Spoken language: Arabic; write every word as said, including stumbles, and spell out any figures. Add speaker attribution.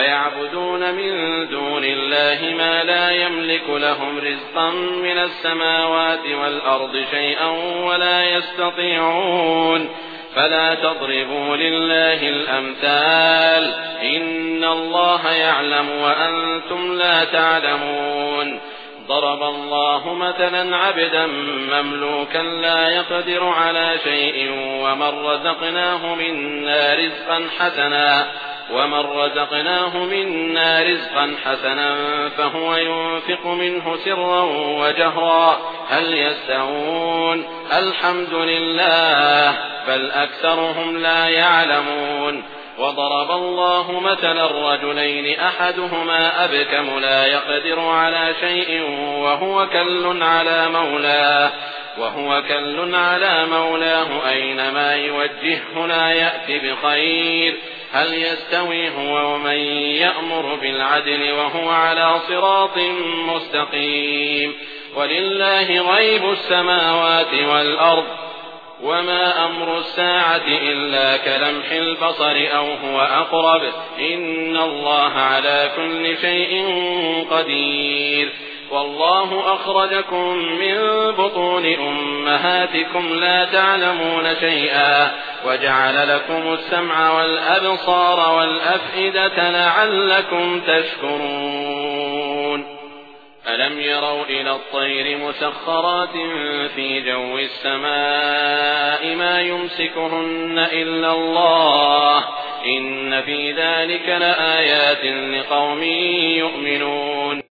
Speaker 1: ويعبدون من دون الله ما لا يملك لهم رزقا من السماوات والأرض شيئا ولا يستطيعون فلا تضربوا لله الأمثال إن الله يعلم وأنتم لا تعلمون ضرب الله مثلا عبدا مملوكا لا يقدر على شيء ومن رزقناه منا رزقا حسنا ومن رزقناه منا رزقا حسنا فهو ينفق منه سرا وجهرا هل يستوون الحمد لله بل أكثرهم لا يعلمون وضرب الله مثلا رجلين أحدهما أبكم لا يقدر على شيء وهو كل على مولاه وهو كل على مولاه أينما يوجهه لا يأتي بخير هل يستوي هو ومن يأمر بالعدل وهو على صراط مستقيم ولله غيب السماوات والأرض وما أمر الساعة إلا كلمح البصر أو هو أقرب إن الله على كل شيء قدير والله أخرجكم من بطون أمهاتكم لا تعلمون شيئا وجعل لكم السمع والأبصار والأفئدة لعلكم تشكرون ألم يروا إلى الطير مسخرات في جو السماء ما يمسكهن إلا الله إن في ذلك لآيات لقوم يؤمنون